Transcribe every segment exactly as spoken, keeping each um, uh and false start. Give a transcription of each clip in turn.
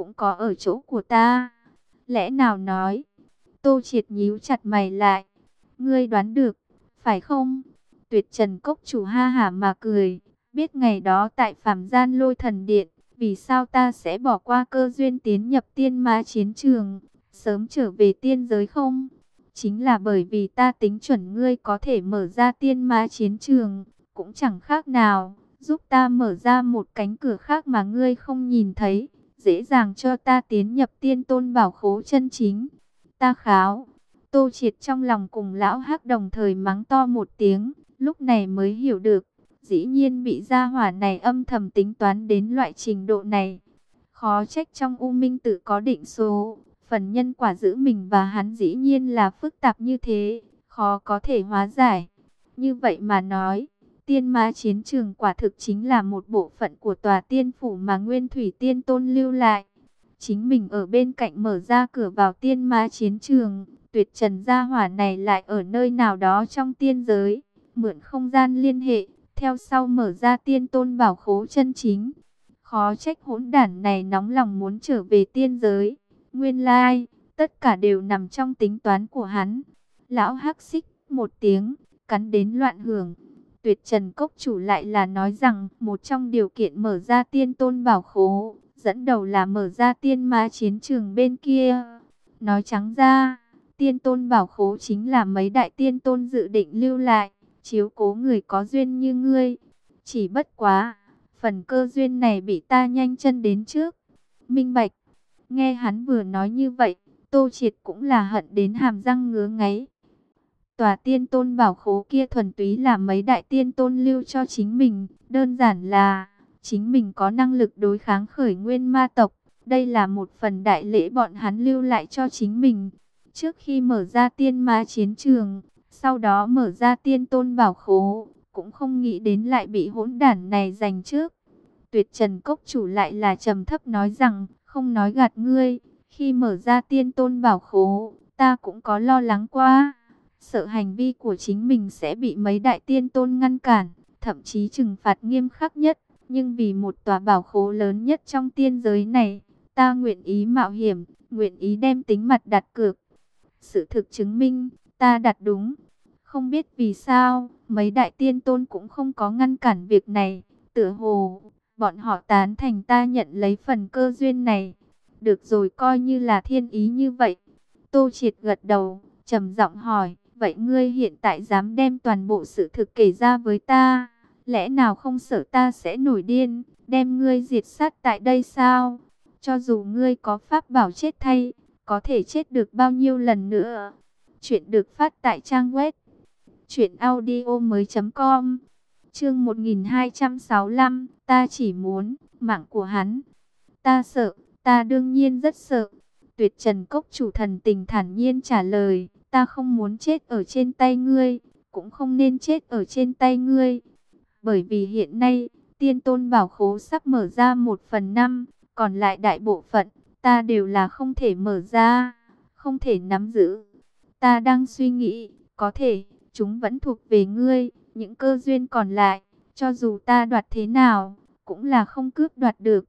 cũng có ở chỗ của ta. Lẽ nào nói? Tô Triệt nhíu chặt mày lại. Ngươi đoán được, phải không? Tuyệt Trần Cốc Chủ ha hả mà cười. Biết ngày đó tại Phàm Gian Lôi Thần Điện, vì sao ta sẽ bỏ qua cơ duyên tiến nhập tiên ma chiến trường, sớm trở về tiên giới không? Chính là bởi vì ta tính chuẩn ngươi có thể mở ra tiên ma chiến trường, cũng chẳng khác nào giúp ta mở ra một cánh cửa khác mà ngươi không nhìn thấy, dễ dàng cho ta tiến nhập tiên tôn bảo khố chân chính. Ta kháo. Tô Triệt trong lòng cùng lão Hắc đồng thời mắng to một tiếng, lúc này mới hiểu được, dĩ nhiên bị gia hỏa này âm thầm tính toán đến loại trình độ này. Khó trách trong U Minh Tự có định số, phần nhân quả giữa mình và hắn dĩ nhiên là phức tạp như thế, khó có thể hóa giải. Như vậy mà nói, tiên ma chiến trường quả thực chính là một bộ phận của tòa tiên phủ mà Nguyên Thủy Tiên Tôn lưu lại. Chính mình ở bên cạnh mở ra cửa vào tiên ma chiến trường, Tuyệt Trần gia hỏa này lại ở nơi nào đó trong tiên giới, mượn không gian liên hệ, theo sau mở ra tiên tôn bảo khố chân chính. Khó trách hỗn đản này nóng lòng muốn trở về tiên giới. Nguyên lai, tất cả đều nằm trong tính toán của hắn. Lão Hắc xích một tiếng, cắn đến loạn hưởng. Tuyệt Trần Cốc Chủ lại là nói rằng một trong điều kiện mở ra tiên tôn bảo khố, dẫn đầu là mở ra tiên ma chiến trường bên kia. Nói trắng ra, tiên tôn bảo khố chính là mấy đại tiên tôn dự định lưu lại, chiếu cố người có duyên như ngươi. Chỉ bất quá, phần cơ duyên này bị ta nhanh chân đến trước. Minh bạch. Nghe hắn vừa nói như vậy, Tô Triệt cũng là hận đến hàm răng ngứa ngáy. Tòa tiên tôn bảo khố kia thuần túy là mấy đại tiên tôn lưu cho chính mình, đơn giản là chính mình có năng lực đối kháng khởi nguyên ma tộc. Đây là một phần đại lễ bọn hắn lưu lại cho chính mình. Trước khi mở ra tiên ma chiến trường, sau đó mở ra tiên tôn bảo khố, cũng không nghĩ đến lại bị hỗn đản này giành trước. Tuyệt Trần Cốc Chủ lại là trầm thấp nói rằng, không nói gạt ngươi, khi mở ra tiên tôn bảo khố, ta cũng có lo lắng quá. Sợ hành vi của chính mình sẽ bị mấy đại tiên tôn ngăn cản, thậm chí trừng phạt nghiêm khắc nhất. Nhưng vì một tòa bảo khố lớn nhất trong tiên giới này, ta nguyện ý mạo hiểm, nguyện ý đem tính mặt đặt cược. Sự thực chứng minh, ta đặt đúng. Không biết vì sao, mấy đại tiên tôn cũng không có ngăn cản việc này. Tựa hồ, bọn họ tán thành ta nhận lấy phần cơ duyên này. Được rồi, coi như là thiên ý như vậy. Tô Triệt gật đầu, trầm giọng hỏi, vậy ngươi hiện tại dám đem toàn bộ sự thực kể ra với ta? Lẽ nào không sợ ta sẽ nổi điên, đem ngươi diệt sát tại đây sao? Cho dù ngươi có pháp bảo chết thay, có thể chết được bao nhiêu lần nữa? Chuyện được phát tại trang web truyện audio mới chấm com. Chương một nghìn hai trăm sáu mươi lăm, ta chỉ muốn mạng của hắn. Ta sợ, ta đương nhiên rất sợ. Tuyệt Trần Cốc Chủ thần tình thản nhiên trả lời, ta không muốn chết ở trên tay ngươi, cũng không nên chết ở trên tay ngươi. Bởi vì hiện nay, tiên tôn bảo khố sắp mở ra một phần năm, còn lại đại bộ phận, ta đều là không thể mở ra, không thể nắm giữ. Ta đang suy nghĩ, có thể, chúng vẫn thuộc về ngươi, những cơ duyên còn lại, cho dù ta đoạt thế nào, cũng là không cướp đoạt được.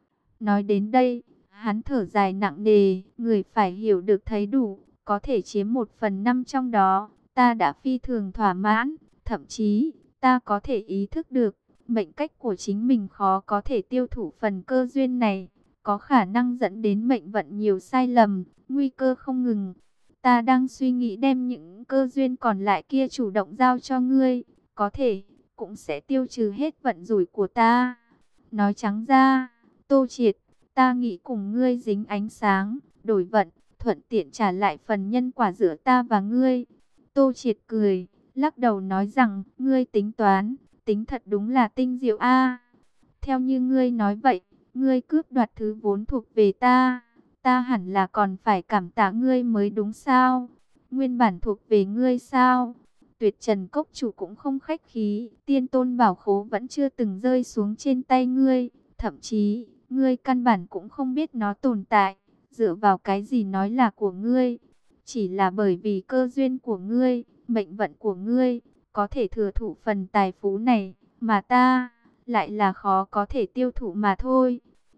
Nói đến đây, hắn thở dài nặng nề, người phải hiểu được thấy đủ, có thể chiếm một phần năm trong đó, ta đã phi thường thỏa mãn, thậm chí, ta có thể ý thức được, mệnh cách của chính mình khó có thể tiêu thụ phần cơ duyên này, có khả năng dẫn đến mệnh vận nhiều sai lầm, nguy cơ không ngừng. Ta đang suy nghĩ đem những cơ duyên còn lại kia chủ động giao cho ngươi, có thể, cũng sẽ tiêu trừ hết vận rủi của ta. Nói trắng ra, Tô Triệt, ta nghĩ cùng ngươi dính ánh sáng, đổi vận, thuận tiện trả lại phần nhân quả giữa ta và ngươi. Tô Triệt cười, lắc đầu nói rằng, ngươi tính toán, tính thật đúng là tinh diệu a. Theo như ngươi nói vậy, ngươi cướp đoạt thứ vốn thuộc về ta, ta hẳn là còn phải cảm tạ ngươi mới đúng sao? Nguyên bản thuộc về ngươi sao? Tuyệt Trần Cốc Chủ cũng không khách khí, tiên tôn bảo khố vẫn chưa từng rơi xuống trên tay ngươi, thậm chí, ngươi căn bản cũng không biết nó tồn tại, dựa vào cái gì nói là của ngươi? Chỉ là bởi vì cơ duyên của ngươi, mệnh vận của ngươi, có thể thừa thụ phần tài phú này, mà ta, lại là khó có thể tiêu thụ mà thôi.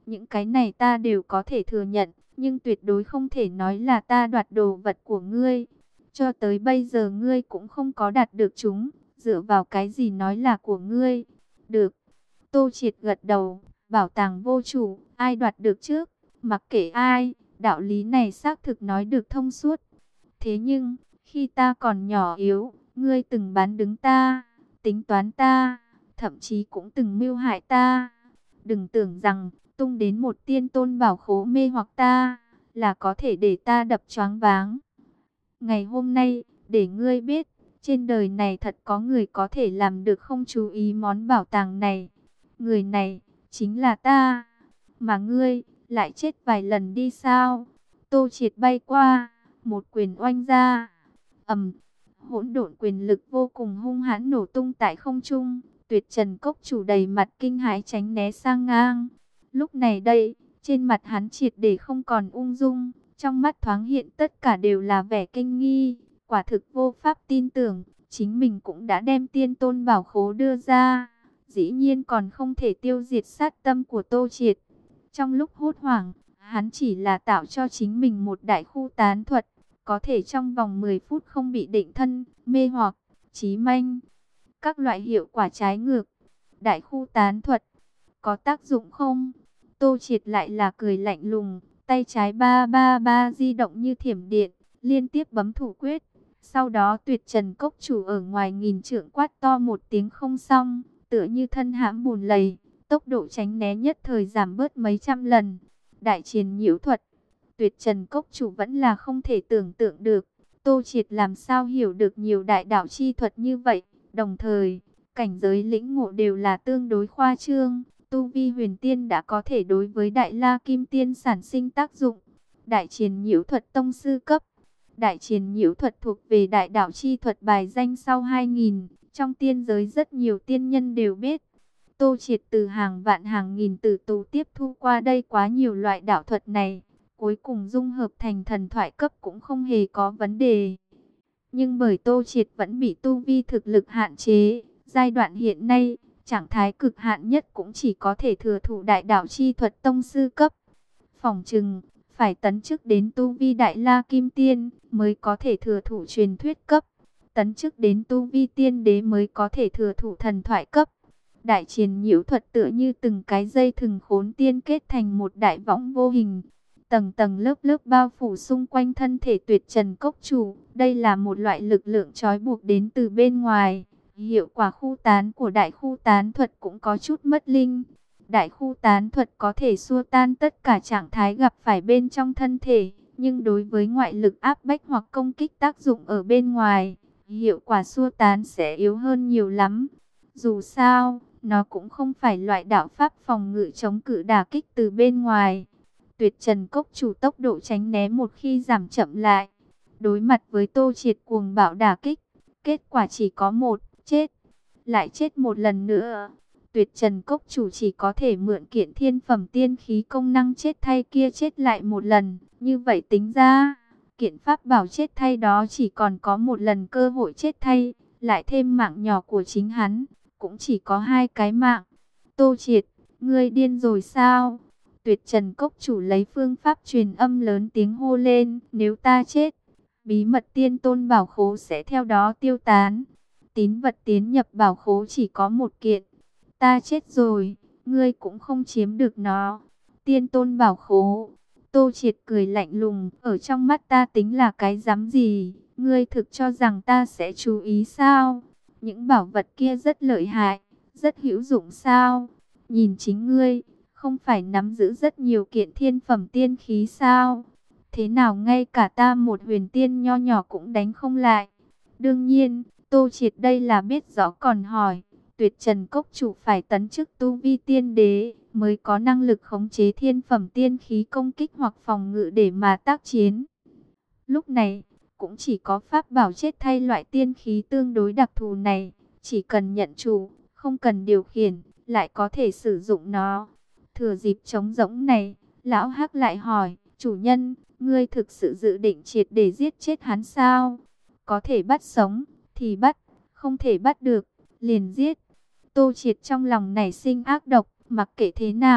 Những cái này ta đều có thể thừa nhận, nhưng tuyệt đối không thể nói là ta đoạt đồ vật của ngươi. Cho tới bây giờ ngươi cũng không có đạt được chúng, dựa vào cái gì nói là của ngươi? Được. Tô Triệt gật đầu, bảo tàng vô chủ, ai đoạt được trước, mặc kệ ai, đạo lý này xác thực nói được thông suốt. Thế nhưng, khi ta còn nhỏ yếu, ngươi từng bán đứng ta, tính toán ta, thậm chí cũng từng mưu hại ta. Đừng tưởng rằng, tung đến một tiên tôn bảo khố mê hoặc ta, là có thể để ta đập choáng váng. Ngày hôm nay, để ngươi biết, trên đời này thật có người có thể làm được không chú ý món bảo tàng này. Người này, chính là ta. Mà ngươi, lại chết vài lần đi sao? Tô Triệt bay qua, một quyền oanh ra. Ầm, hỗn độn quyền lực vô cùng hung hãn nổ tung tại không trung. Tuyệt Trần Cốc Chủ đầy mặt kinh hãi tránh né sang ngang. Lúc này đây, trên mặt hắn triệt để không còn ung dung, trong mắt thoáng hiện tất cả đều là vẻ kinh nghi, quả thực vô pháp tin tưởng, chính mình cũng đã đem tiên tôn bảo khố đưa ra, dĩ nhiên còn không thể tiêu diệt sát tâm của Tô Triệt. Trong lúc hốt hoảng, hắn chỉ là tạo cho chính mình một đại khu tán thuật, có thể trong vòng mười phút không bị định thân, mê hoặc, chí manh, các loại hiệu quả trái ngược. Đại khu tán thuật có tác dụng không? Tô Triệt lại là cười lạnh lùng, tay trái ba ba ba di động như thiểm điện, liên tiếp bấm thủ quyết. Sau đó Tuyệt Trần Cốc Chủ ở ngoài nghìn trượng quát to một tiếng không xong, tựa như thân hãm bùn lầy, tốc độ tránh né nhất thời giảm bớt mấy trăm lần. Đại triền nhiễu thuật, Tuyệt Trần Cốc Chủ vẫn là không thể tưởng tượng được, Tô Triệt làm sao hiểu được nhiều đại đạo chi thuật như vậy, đồng thời, cảnh giới lĩnh ngộ đều là tương đối khoa trương. Tu vi huyền tiên đã có thể đối với đại la kim tiên sản sinh tác dụng. Đại triền nhiễu thuật tông sư cấp. Đại triền nhiễu thuật thuộc về đại đạo chi thuật bài danh sau hai nghìn. Trong tiên giới rất nhiều tiên nhân đều biết. Tô Triệt từ hàng vạn hàng nghìn tử tù tiếp thu qua đây quá nhiều loại đạo thuật này. Cuối cùng dung hợp thành thần thoại cấp cũng không hề có vấn đề. Nhưng bởi Tô Triệt vẫn bị tu vi thực lực hạn chế. Giai đoạn hiện nay, trạng thái cực hạn nhất cũng chỉ có thể thừa thụ đại đạo chi thuật tông sư cấp. Phỏng chừng, phải tấn chức đến tu vi đại la kim tiên, mới có thể thừa thụ truyền thuyết cấp. Tấn chức đến tu vi tiên đế mới có thể thừa thụ thần thoại cấp. Đại triền nhiễu thuật tựa như từng cái dây thừng khốn tiên kết thành một đại võng vô hình. Tầng tầng lớp lớp bao phủ xung quanh thân thể Tuyệt Trần Cốc Chủ. Đây là một loại lực lượng trói buộc đến từ bên ngoài. Hiệu quả khu tán của đại khu tán thuật cũng có chút mất linh. Đại khu tán thuật có thể xua tan tất cả trạng thái gặp phải bên trong thân thể, nhưng đối với ngoại lực áp bách hoặc công kích tác dụng ở bên ngoài, hiệu quả xua tán sẽ yếu hơn nhiều lắm. Dù sao, nó cũng không phải loại đạo pháp phòng ngự chống cự đả kích từ bên ngoài. Tuyệt Trần Cốc Chủ tốc độ tránh né một khi giảm chậm lại. Đối mặt với Tô Triệt cuồng bạo đả kích, kết quả chỉ có một, chết. Lại chết một lần nữa. Tuyệt Trần Cốc Chủ chỉ có thể mượn kiện thiên phẩm tiên khí công năng chết thay kia chết lại một lần. Như vậy tính ra, kiện pháp bảo chết thay đó chỉ còn có một lần cơ hội chết thay. Lại thêm mạng nhỏ của chính hắn, cũng chỉ có hai cái mạng. Tô Triệt, ngươi điên rồi sao? Tuyệt Trần Cốc Chủ lấy phương pháp truyền âm lớn tiếng hô lên. Nếu ta chết, bí mật tiên tôn bảo khố sẽ theo đó tiêu tán. Tín vật tiến nhập bảo khố chỉ có một kiện. Ta chết rồi, ngươi cũng không chiếm được nó. Tiên tôn bảo khố. Tô Triệt cười lạnh lùng, ở trong mắt ta tính là cái dám gì? Ngươi thực cho rằng ta sẽ chú ý sao? Những bảo vật kia rất lợi hại, rất hữu dụng sao? Nhìn chính ngươi, không phải nắm giữ rất nhiều kiện thiên phẩm tiên khí sao? Thế nào ngay cả ta một huyền tiên nho nhỏ cũng đánh không lại? Đương nhiên, Tô Triệt đây là biết rõ còn hỏi. Tuyệt Trần Cốc Chủ phải tấn chức tu vi tiên đế, mới có năng lực khống chế thiên phẩm tiên khí công kích hoặc phòng ngự để mà tác chiến. Lúc này, cũng chỉ có pháp bảo chết thay loại tiên khí tương đối đặc thù này, chỉ cần nhận chủ, không cần điều khiển, lại có thể sử dụng nó. Thừa dịp trống rỗng này, Lão Hắc lại hỏi, chủ nhân, ngươi thực sự dự định triệt để giết chết hắn sao? Có thể bắt sống, thì bắt, không thể bắt được, liền giết. Tô Triệt trong lòng nảy sinh ác độc, mặc kệ thế nào,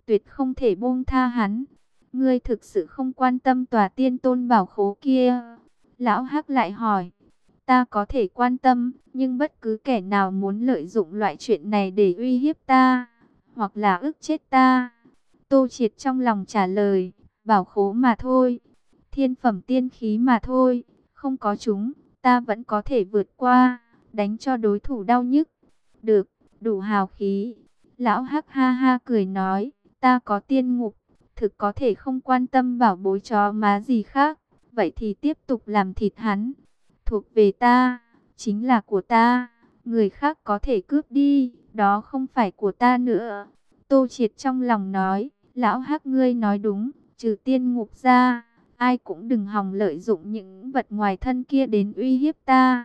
tuyệt không thể buông tha hắn. Ngươi thực sự không quan tâm tòa tiên tôn bảo khố kia? Lão Hắc lại hỏi. Ta có thể quan tâm, nhưng bất cứ kẻ nào muốn lợi dụng loại chuyện này để uy hiếp ta, hoặc là ức chết ta. Tô Triệt trong lòng trả lời, bảo khố mà thôi, thiên phẩm tiên khí mà thôi, không có chúng, ta vẫn có thể vượt qua, đánh cho đối thủ đau nhức. Được, đủ hào khí. Lão Hắc ha ha cười nói, ta có tiên ngục, thực có thể không quan tâm bảo bối chó má gì khác, vậy thì tiếp tục làm thịt hắn. Thuộc về ta, chính là của ta, người khác có thể cướp đi, đó không phải của ta nữa. Tô Triệt trong lòng nói, lão Hắc ngươi nói đúng, trừ tiên ngục ra, ai cũng đừng hòng lợi dụng những vật ngoài thân kia đến uy hiếp ta.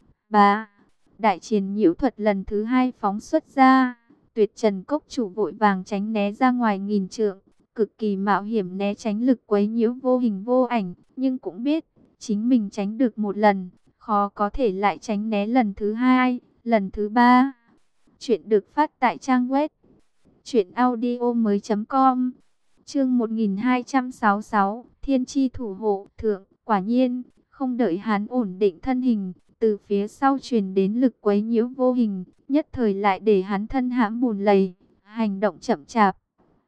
Ba, đại triền nhiễu thuật lần thứ hai phóng xuất ra, Tuyệt Trần Cốc chủ vội vàng tránh né ra ngoài nghìn trượng, cực kỳ mạo hiểm né tránh lực quấy nhiễu vô hình vô ảnh, nhưng cũng biết, chính mình tránh được một lần, khó có thể lại tránh né lần thứ hai, lần thứ ba. Chuyện được phát tại trang web truyện audio mới chấm com. Chương một nghìn hai trăm sáu mươi sáu, Thiên Chi thủ hộ thượng. Quả nhiên, không đợi hắn ổn định thân hình, từ phía sau truyền đến lực quấy nhiễu vô hình, nhất thời lại để hắn thân hãm bùn lầy, hành động chậm chạp.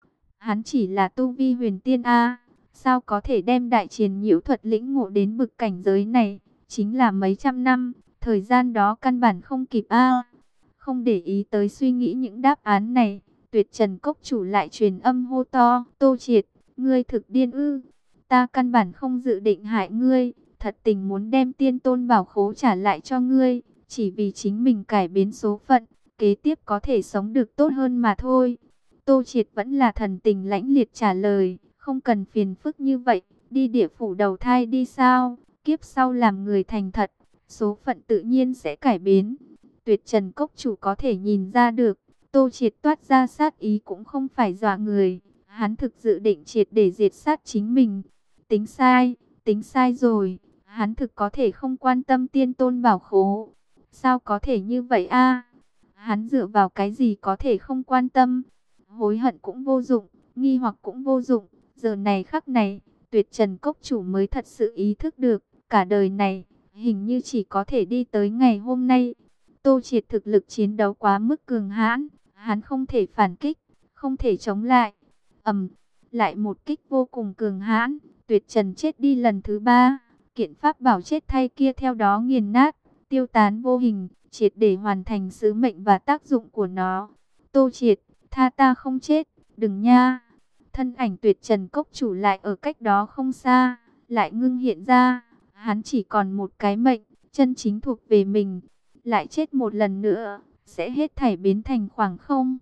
Hắn chỉ là tu vi huyền tiên a, sao có thể đem đại triền nhiễu thuật lĩnh ngộ đến bực cảnh giới này, chính là mấy trăm năm, thời gian đó căn bản không kịp a. Không để ý tới suy nghĩ những đáp án này, Tuyệt Trần Cốc chủ lại truyền âm hô to, Tô Triệt, ngươi thực điên ư? Ta căn bản không dự định hại ngươi, thật tình muốn đem tiên tôn bảo khố trả lại cho ngươi, chỉ vì chính mình cải biến số phận, kế tiếp có thể sống được tốt hơn mà thôi. Tô Triệt vẫn là thần tình lãnh liệt trả lời, không cần phiền phức như vậy, đi địa phủ đầu thai đi sao, kiếp sau làm người thành thật, số phận tự nhiên sẽ cải biến. Tuyệt Trần Cốc chủ có thể nhìn ra được, Tô Triệt toát ra sát ý cũng không phải dọa người, hắn thực dự định triệt để diệt sát chính mình. Tính sai, tính sai rồi, hắn thực có thể không quan tâm tiên tôn bảo khố. Sao có thể như vậy a? Hắn dựa vào cái gì có thể không quan tâm? Hối hận cũng vô dụng, nghi hoặc cũng vô dụng. Giờ này khắc này, Tuyệt Trần Cốc chủ mới thật sự ý thức được, cả đời này, hình như chỉ có thể đi tới ngày hôm nay. Tô Triệt thực lực chiến đấu quá mức cường hãn, hắn không thể phản kích, không thể chống lại. Ầm, lại một kích vô cùng cường hãn, Tuyệt Trần chết đi lần thứ ba, kiện pháp bảo chết thay kia theo đó nghiền nát, tiêu tán vô hình, triệt để hoàn thành sứ mệnh và tác dụng của nó. Tô Triệt, tha ta không chết, đừng nha. Thân ảnh Tuyệt Trần Cốc chủ lại ở cách đó không xa, lại ngưng hiện ra, hắn chỉ còn một cái mệnh, chân chính thuộc về mình, lại chết một lần nữa, sẽ hết thảy biến thành khoảng không.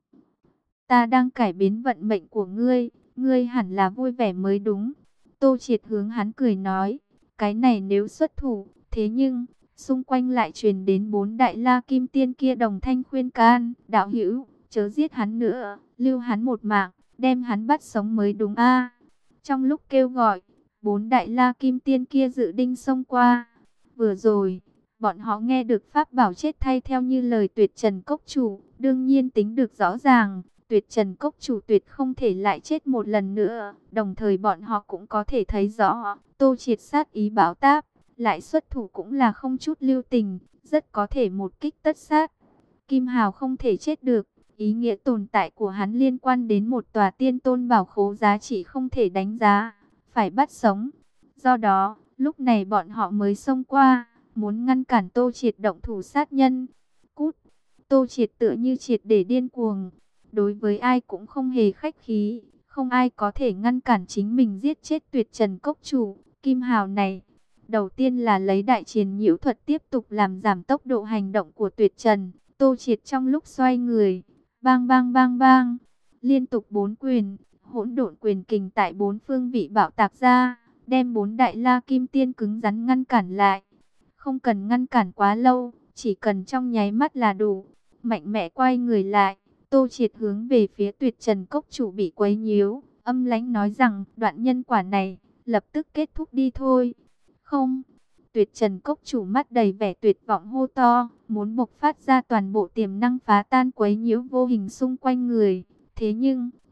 Ta đang cải biến vận mệnh của ngươi, ngươi hẳn là vui vẻ mới đúng. Tô Triệt hướng hắn cười nói, cái này nếu xuất thủ, thế nhưng, xung quanh lại truyền đến bốn đại la kim tiên kia đồng thanh khuyên can, đạo hữu, chớ giết hắn nữa, lưu hắn một mạng, đem hắn bắt sống mới đúng a. Trong lúc kêu gọi, bốn đại la kim tiên kia dự định xông qua. Vừa rồi, bọn họ nghe được pháp bảo chết thay theo như lời Tuyệt Trần Cốc chủ, đương nhiên tính được rõ ràng, Tuyệt Trần Cốc chủ tuyệt không thể lại chết một lần nữa. Đồng thời bọn họ cũng có thể thấy rõ, Tô Triệt sát ý bão táp, lại xuất thủ cũng là không chút lưu tình, rất có thể một kích tất sát. Kim Hào không thể chết được, ý nghĩa tồn tại của hắn liên quan đến một tòa tiên tôn bảo khố giá trị không thể đánh giá, phải bắt sống. Do đó, lúc này bọn họ mới xông qua, muốn ngăn cản Tô Triệt động thủ sát nhân. Cút! Tô Triệt tựa như triệt để điên cuồng, đối với ai cũng không hề khách khí, không ai có thể ngăn cản chính mình giết chết Tuyệt Trần Cốc chủ. Kim Hào này, đầu tiên là lấy đại triền nhiễu thuật tiếp tục làm giảm tốc độ hành động của Tuyệt Trần. Tô Triệt trong lúc xoay người, bang bang bang bang, liên tục bốn quyền, hỗn độn quyền kình tại bốn phương vị bạo tạc ra, đem bốn đại la kim tiên cứng rắn ngăn cản lại. Không cần ngăn cản quá lâu, chỉ cần trong nháy mắt là đủ. Mạnh mẽ quay người lại, Tô Triệt hướng về phía Tuyệt Trần Cốc chủ bị quấy nhiễu, âm lãnh nói rằng, đoạn nhân quả này, lập tức kết thúc đi thôi. Không, Tuyệt Trần Cốc chủ mắt đầy vẻ tuyệt vọng hô to, muốn bộc phát ra toàn bộ tiềm năng phá tan quấy nhiễu vô hình xung quanh người. Thế nhưng,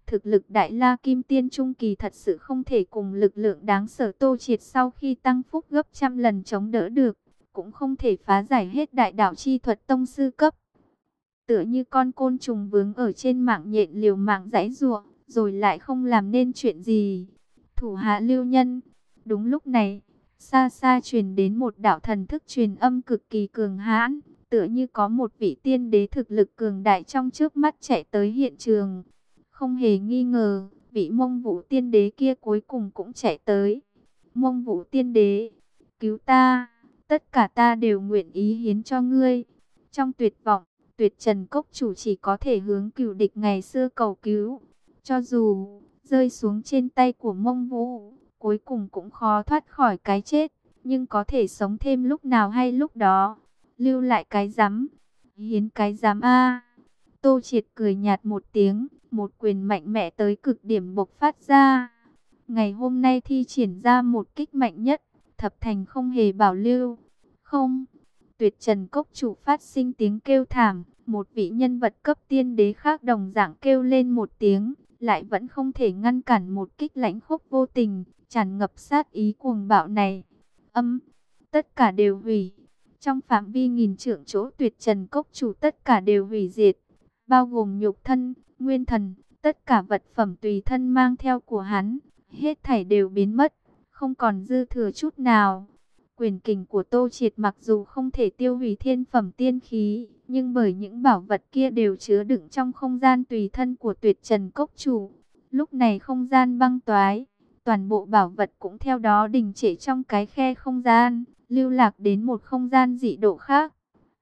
Thực lực Đại La Kim Tiên Trung Kỳ thật sự không thể cùng lực lượng đáng sợ Tô Triệt sau khi tăng phúc gấp trăm lần chống đỡ được, cũng không thể phá giải hết đại đạo chi thuật tông sư cấp. Tựa như con côn trùng vướng ở trên mạng nhện liều mạng giãy giụa, rồi lại không làm nên chuyện gì. Thủ hạ lưu nhân. Đúng lúc này, xa xa truyền đến một đạo thần thức truyền âm cực kỳ cường hãn, tựa như có một vị tiên đế thực lực cường đại trong trước mắt chạy tới hiện trường. Không hề nghi ngờ, vị Mông Vũ tiên đế kia cuối cùng cũng chạy tới. Mông Vũ tiên đế, cứu ta, tất cả ta đều nguyện ý hiến cho ngươi. Trong tuyệt vọng, Tuyệt Trần Cốc chủ chỉ có thể hướng cửu địch ngày xưa cầu cứu. Cho dù rơi xuống trên tay của Mông Vũ, cuối cùng cũng khó thoát khỏi cái chết, nhưng có thể sống thêm lúc nào hay lúc đó. Lưu lại cái rắm, hiến cái rắm a. Tô Triệt cười nhạt một tiếng, một quyền mạnh mẽ tới cực điểm bộc phát ra. Ngày hôm nay thi triển ra một kích mạnh nhất, thập thành không hề bảo lưu. Không, Tuyệt Trần Cốc chủ phát sinh tiếng kêu thảm, một vị nhân vật cấp tiên đế khác đồng dạng kêu lên một tiếng, lại vẫn không thể ngăn cản một kích lãnh khốc vô tình, tràn ngập sát ý cuồng bạo này. Âm, tất cả đều hủy. Trong phạm vi nghìn trượng chỗ Tuyệt Trần Cốc chủ tất cả đều hủy diệt, bao gồm nhục thân, nguyên thần, tất cả vật phẩm tùy thân mang theo của hắn, hết thảy đều biến mất, không còn dư thừa chút nào. Quyền kình của Tô Triệt mặc dù không thể tiêu hủy thiên phẩm tiên khí, nhưng bởi những bảo vật kia đều chứa đựng trong không gian tùy thân của Tuyệt Trần Cốc chủ. Lúc này không gian băng toái, toàn bộ bảo vật cũng theo đó đình trệ trong cái khe không gian, lưu lạc đến một không gian dị độ khác.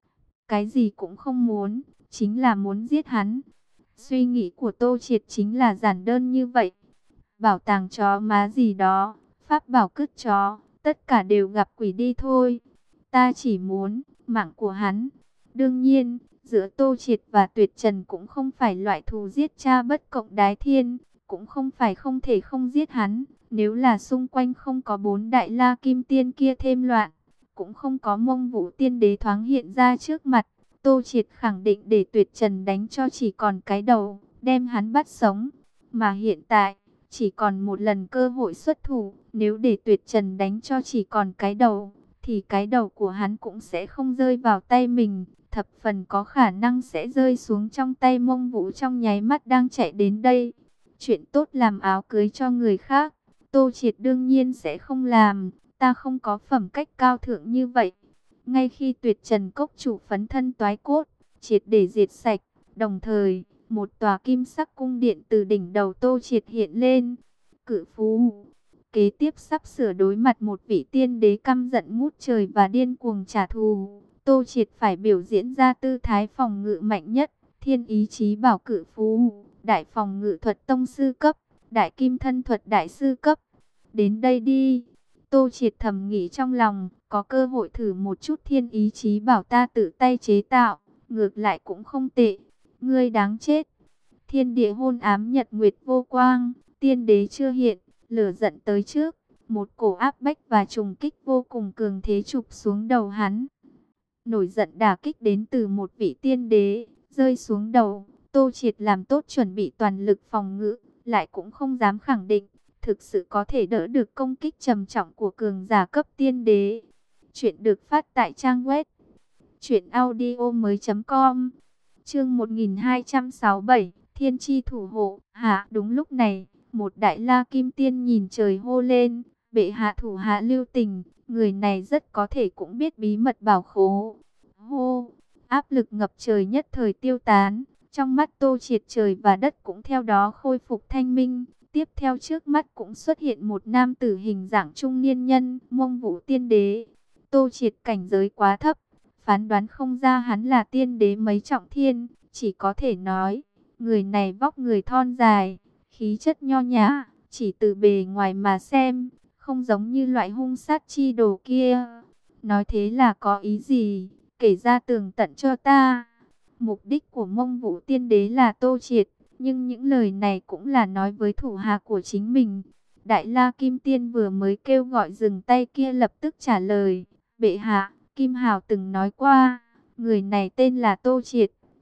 Cái gì cũng không muốn, chính là muốn giết hắn. Suy nghĩ của Tô Triệt chính là giản đơn như vậy. Bảo tàng chó má gì đó, pháp bảo cứt chó, tất cả đều gặp quỷ đi thôi. Ta chỉ muốn mạng của hắn. Đương nhiên, giữa Tô Triệt và Tuyệt Trần cũng không phải loại thù giết cha bất cộng đái thiên, cũng không phải không thể không giết hắn. Nếu là xung quanh không có bốn đại la kim tiên kia thêm loạn, cũng không có Mông Vũ tiên đế thoáng hiện ra trước mặt, Tô Triệt khẳng định để Tuyệt Trần đánh cho chỉ còn cái đầu, đem hắn bắt sống. Mà hiện tại, chỉ còn một lần cơ hội xuất thủ, nếu để Tuyệt Trần đánh cho chỉ còn cái đầu, thì cái đầu của hắn cũng sẽ không rơi vào tay mình, thập phần có khả năng sẽ rơi xuống trong tay Mông Vũ trong nháy mắt đang chạy đến đây. Chuyện tốt làm áo cưới cho người khác, Tô Triệt đương nhiên sẽ không làm, ta không có phẩm cách cao thượng như vậy. Ngay khi Tuyệt Trần Cốc chủ phấn thân toái cốt, triệt để diệt sạch, đồng thời, một tòa kim sắc cung điện từ đỉnh đầu Tô Triệt hiện lên. Cự phú, kế tiếp sắp sửa đối mặt một vị tiên đế căm giận ngút trời và điên cuồng trả thù. Tô Triệt phải biểu diễn ra tư thái phòng ngự mạnh nhất, thiên ý chí bảo cự phú, đại phòng ngự thuật tông sư cấp, đại kim thân thuật đại sư cấp. Đến đây đi. Tô Triệt thầm nghĩ trong lòng, có cơ hội thử một chút thiên ý chí bảo ta tự tay chế tạo, ngược lại cũng không tệ. Ngươi đáng chết. Thiên địa hôn ám nhật nguyệt vô quang, tiên đế chưa hiện, lửa giận tới trước, một cổ áp bách và trùng kích vô cùng cường thế chụp xuống đầu hắn. Nổi giận đả kích đến từ một vị tiên đế, rơi xuống đầu, Tô Triệt làm tốt chuẩn bị toàn lực phòng ngự, lại cũng không dám khẳng định thực sự có thể đỡ được công kích trầm trọng của cường giả cấp tiên đế. Chuyện được phát tại trang web truyện audio mới chấm com. Chương một nghìn hai trăm sáu mươi bảy, Thiên Chi thủ hộ. Hạ, đúng lúc này, một đại la kim tiên nhìn trời hô lên, bệ hạ thủ hạ lưu tình, người này rất có thể cũng biết bí mật bảo khố. Hô, áp lực ngập trời nhất thời tiêu tán, trong mắt Tô Triệt trời và đất cũng theo đó khôi phục thanh minh. Tiếp theo trước mắt cũng xuất hiện một nam tử hình dạng trung niên nhân, Mông Vũ tiên đế. Tô Triệt cảnh giới quá thấp, phán đoán không ra hắn là tiên đế mấy trọng thiên, chỉ có thể nói, người này vóc người thon dài, khí chất nho nhã, chỉ từ bề ngoài mà xem, không giống như loại hung sát chi đồ kia. Nói thế là có ý gì? Kể ra tường tận cho ta. Mục đích của Mông Vũ tiên đế là Tô Triệt, nhưng những lời này cũng là nói với thủ hạ của chính mình. Đại La Kim Tiên vừa mới kêu gọi dừng tay kia lập tức trả lời, bệ hạ, Kim Hào từng nói qua, người này tên là Tô Triệt,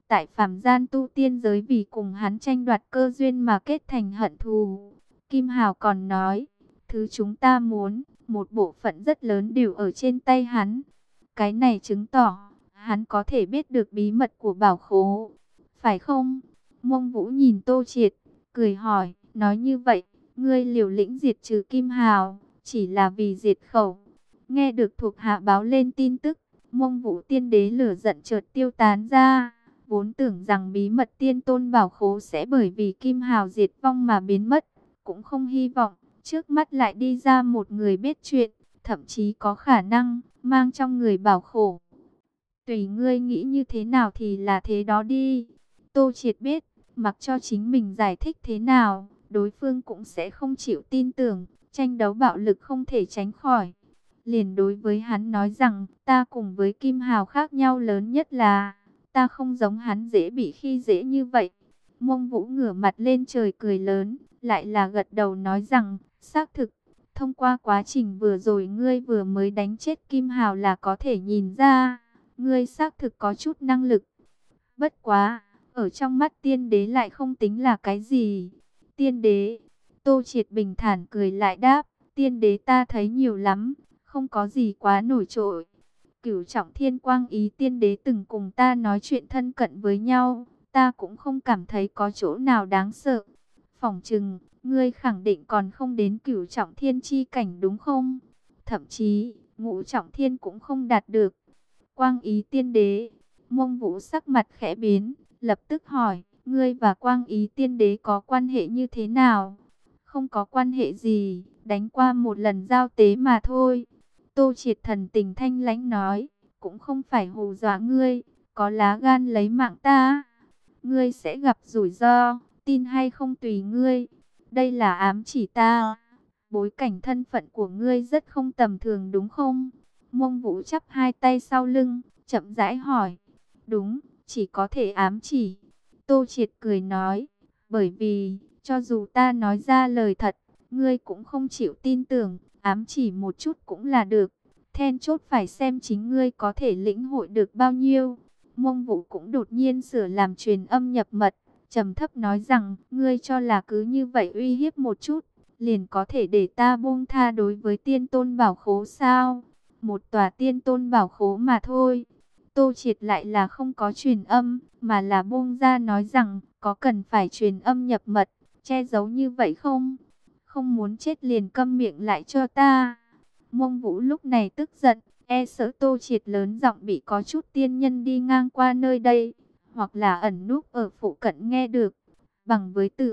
tại phàm gian tu tiên giới vì cùng hắn tranh đoạt cơ duyên mà kết thành hận thù. Kim Hào còn nói, thứ chúng ta muốn, một bộ phận rất lớn đều ở trên tay hắn. Cái này chứng tỏ, hắn có thể biết được bí mật của bảo khố. Phải không? Mông Vũ nhìn Tô Triệt, cười hỏi, nói như vậy, ngươi liều lĩnh diệt trừ Kim Hào, chỉ là vì diệt khẩu. Nghe được thuộc hạ báo lên tin tức, Mông Vũ tiên đế lửa giận chợt tiêu tán ra. Vốn tưởng rằng bí mật tiên tôn bảo khố sẽ bởi vì Kim Hào diệt vong mà biến mất, cũng không hy vọng, trước mắt lại đi ra một người biết chuyện, thậm chí có khả năng mang trong người bảo khổ. Tùy ngươi nghĩ như thế nào thì là thế đó đi. Tô Triệt biết, mặc cho chính mình giải thích thế nào, đối phương cũng sẽ không chịu tin tưởng, tranh đấu bạo lực không thể tránh khỏi. Liền đối với hắn nói rằng, ta cùng với Kim Hào khác nhau lớn nhất là, ta không giống hắn dễ bị khi dễ như vậy. Mông Vũ ngửa mặt lên trời cười lớn, lại là gật đầu nói rằng, xác thực, thông qua quá trình vừa rồi ngươi vừa mới đánh chết Kim Hào là có thể nhìn ra, ngươi xác thực có chút năng lực. Bất quá, ở trong mắt tiên đế lại không tính là cái gì. Tiên đế, Tô Triệt bình thản cười lại đáp, tiên đế ta thấy nhiều lắm, không có gì quá nổi trội. Cửu Trọng Thiên Quang Ý tiên đế từng cùng ta nói chuyện thân cận với nhau, ta cũng không cảm thấy có chỗ nào đáng sợ. Phỏng chừng, ngươi khẳng định còn không đến Cửu Trọng Thiên chi cảnh đúng không? Thậm chí, Ngũ Trọng Thiên cũng không đạt được. Quang Ý tiên đế, Mông Vũ sắc mặt khẽ biến, lập tức hỏi, ngươi và Quang Ý tiên đế có quan hệ như thế nào? Không có quan hệ gì, đánh qua một lần giao tế mà thôi. Tô Triệt thần tình thanh lãnh nói, cũng không phải hù dọa ngươi, có lá gan lấy mạng ta, ngươi sẽ gặp rủi ro, tin hay không tùy ngươi. Đây là ám chỉ ta, bối cảnh thân phận của ngươi rất không tầm thường đúng không? Mông Vũ chắp hai tay sau lưng, chậm rãi hỏi, đúng, chỉ có thể ám chỉ. Tô Triệt cười nói, bởi vì, cho dù ta nói ra lời thật, ngươi cũng không chịu tin tưởng, ám chỉ một chút cũng là được. Then chốt phải xem chính ngươi có thể lĩnh hội được bao nhiêu. Mông Vũ cũng đột nhiên sửa làm truyền âm nhập mật, trầm thấp nói rằng, ngươi cho là cứ như vậy uy hiếp một chút, liền có thể để ta buông tha đối với tiên tôn bảo khố sao? Một tòa tiên tôn bảo khố mà thôi. Tô Triệt lại là không có truyền âm, mà là buông ra nói rằng, có cần phải truyền âm nhập mật, che giấu như vậy không? Không muốn chết liền câm miệng lại cho ta. Mông Vũ lúc này tức giận, e sợ Tô Triệt lớn giọng bị có chút tiên nhân đi ngang qua nơi đây, hoặc là ẩn núp ở phụ cận nghe được, bằng với tự.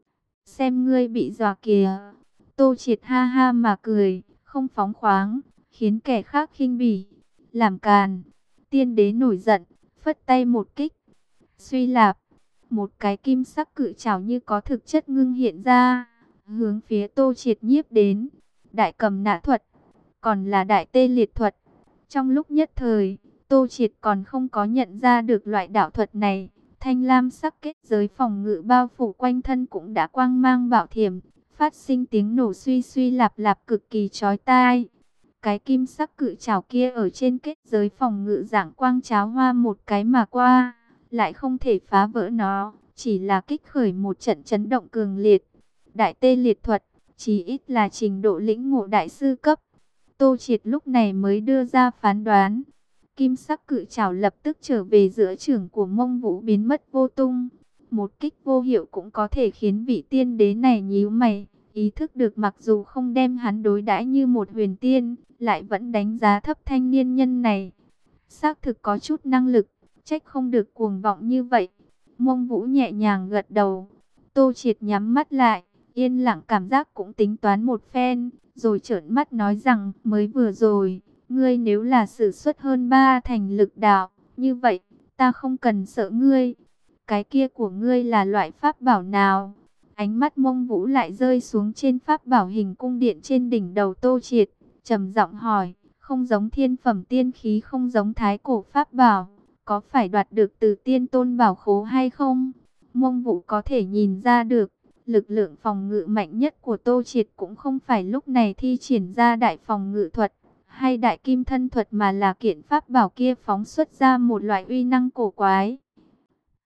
Xem ngươi bị dọa kìa. Tô Triệt ha ha mà cười, không phóng khoáng, khiến kẻ khác khinh bỉ. Làm càn, tiên đế nổi giận, phất tay một kích. Suy lạp, một cái kim sắc cự trảo như có thực chất ngưng hiện ra, hướng phía Tô Triệt nhiếp đến. Đại cầm nã thuật, còn là đại tê liệt thuật. Trong lúc nhất thời, Tô Triệt còn không có nhận ra được loại đạo thuật này. Thanh lam sắc kết giới phòng ngự bao phủ quanh thân cũng đã quang mang bảo thiểm, phát sinh tiếng nổ suy suy lạp lạp cực kỳ chói tai. Cái kim sắc cự trảo kia ở trên kết giới phòng ngự dạng quang cháo hoa một cái mà qua, lại không thể phá vỡ nó, chỉ là kích khởi một trận chấn động cường liệt. Đại tê liệt thuật, chí ít là trình độ lĩnh ngộ đại sư cấp. Tô Triệt lúc này mới đưa ra phán đoán. Kim sắc cự trảo lập tức trở về giữa trưởng của Mông Vũ biến mất vô tung. Một kích vô hiệu cũng có thể khiến vị tiên đế này nhíu mày, ý thức được mặc dù không đem hắn đối đãi như một huyền tiên, lại vẫn đánh giá thấp thanh niên nhân này. Xác thực có chút năng lực, trách không được cuồng vọng như vậy. Mông Vũ nhẹ nhàng gật đầu. Tô Triệt nhắm mắt lại, yên lặng cảm giác cũng tính toán một phen, rồi trợn mắt nói rằng, mới vừa rồi, ngươi nếu là sử xuất hơn ba thành lực đạo, như vậy, ta không cần sợ ngươi. Cái kia của ngươi là loại pháp bảo nào? Ánh mắt Mông Vũ lại rơi xuống trên pháp bảo hình cung điện trên đỉnh đầu Tô Triệt, trầm giọng hỏi, không giống thiên phẩm tiên khí, không giống thái cổ pháp bảo, có phải đoạt được từ tiên tôn bảo khố hay không? Mông Vũ có thể nhìn ra được, lực lượng phòng ngự mạnh nhất của Tô Triệt cũng không phải lúc này thi triển ra đại phòng ngự thuật hay đại kim thân thuật, mà là kiện pháp bảo kia phóng xuất ra một loại uy năng cổ quái.